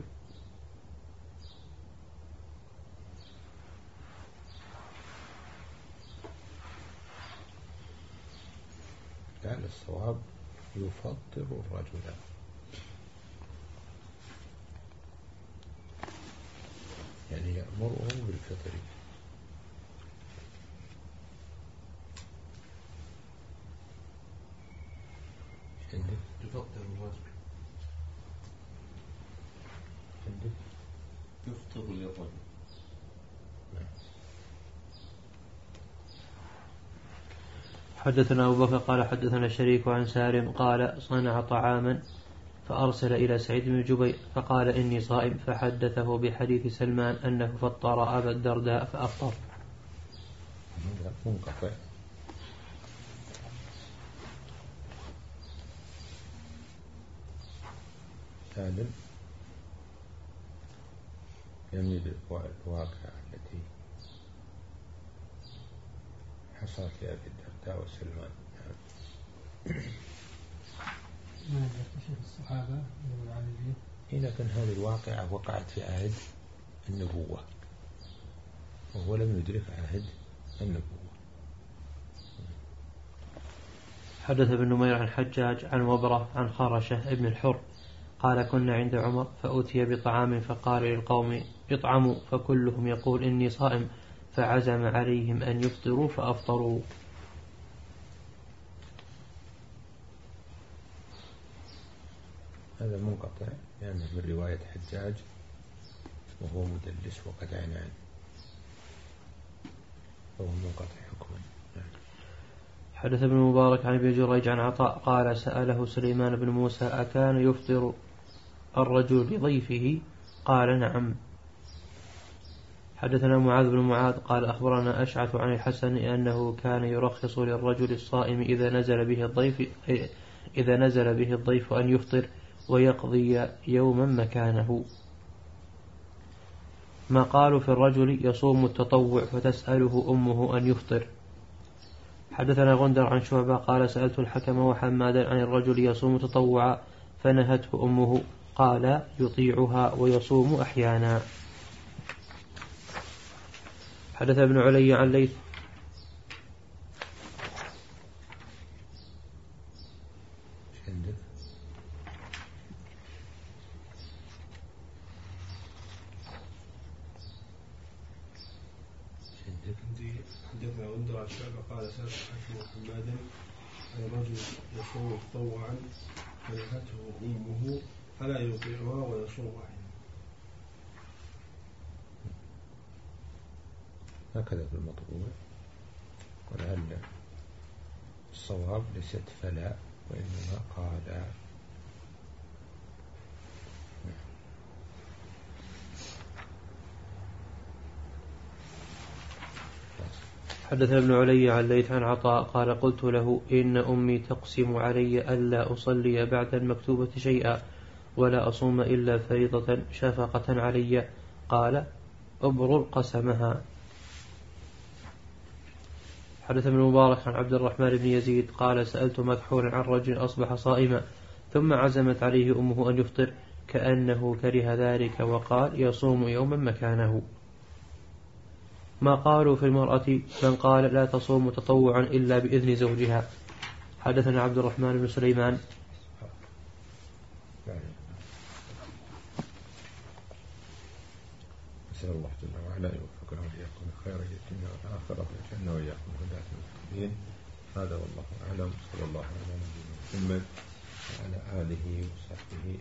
كان الصواب يفطر الرجل، يعني يأمره بالفطر. يفطر الرجل يفطر للرجل. حدثنا أبو بكر قال حدثنا شريك عن سالم قال صنع طعاما فأرسل إلى سعيد بن جبير فقال إني صائم، فحدثه بحديث سلمان أنه فطر أبا الدرداء فأفطر. منقطع. سالم يميل الواقع التي حصلت لأبي الدرداء وسلمان. ما يكتشف الصحابة والعالمين. إذا كان هذه الواقعة وقعت في عهد النبوة وهو لم يدرك عهد النبوة. حدث ابن نمير عن حجاج عن وبرة عن خرشة ابن الحر قال كنا عند عمر فأتي بطعام فقال للقوم اطعموا، فكلهم يقول إني صائم، فعزم عليهم أن يفطروا فأفطروا. هذا منقطع يعني من رواية حجاج وهو مدلس وقد عنان، فهو منقطع حكما. حدث ابن مبارك عن ابن جريج عن عطاء قال سأله سليمان بن موسى أكان يفطر الرجل لضيفه؟ قال نعم. حدثنا معاذ بن معاذ قال أخبرنا أشعث عن الحسن أنه كان يرخص للرجل الصائم إذا نزل به الضيف إذا نزل به الضيف أن يفطر ويقضي يوما مكانه. ما قالوا في الرجل يصوم التطوع فتسأله أمه أن يفطر. حدثنا غندر عن شعبة قال سألت الحكم وحمادا عن الرجل يصوم تطوعا فنهته أمه، قال يطيعها ويصوم أحيانا. حدث ابن علي عن ليث حدثنا غندر عن شعبة قال سألت الحكم وحمادا عن الرجل يصوم تطوعا فنهته أمه فلا يطيعها ويصوم أحيانا. هكذا في المطبوع، ولعل الصواب ليست فلا وإنما قال. حدث ابن علي عن ليث عن عطاء قال قلت له إن أمي تقسم علي ألا أصلي بعد المكتوبة شيئا ولا أصوم إلا فريضة شفقة علي، قال أبرر قسمها. حدث ابن مبارك عن عبد الرحمن بن يزيد قال سألت مكحول عن رجل أصبح صائما ثم عزمت عليه أمه أن يفطر كأنه كره ذلك وقال يصوم يوما مكانه. ما قالوا في المرأة من قال لا تصوم تطوعا إلا بإذن زوجها. حدثنا عبد الرحمن بن سليمان نسأل الله جل وعلا يوفقنا وإياكم خير الدنيا والآخرة ويجعلنا وإياكم هداة المهتدين. هذا والله أعلم. صلى الله على نبينا محمد وعلى آله وصحبه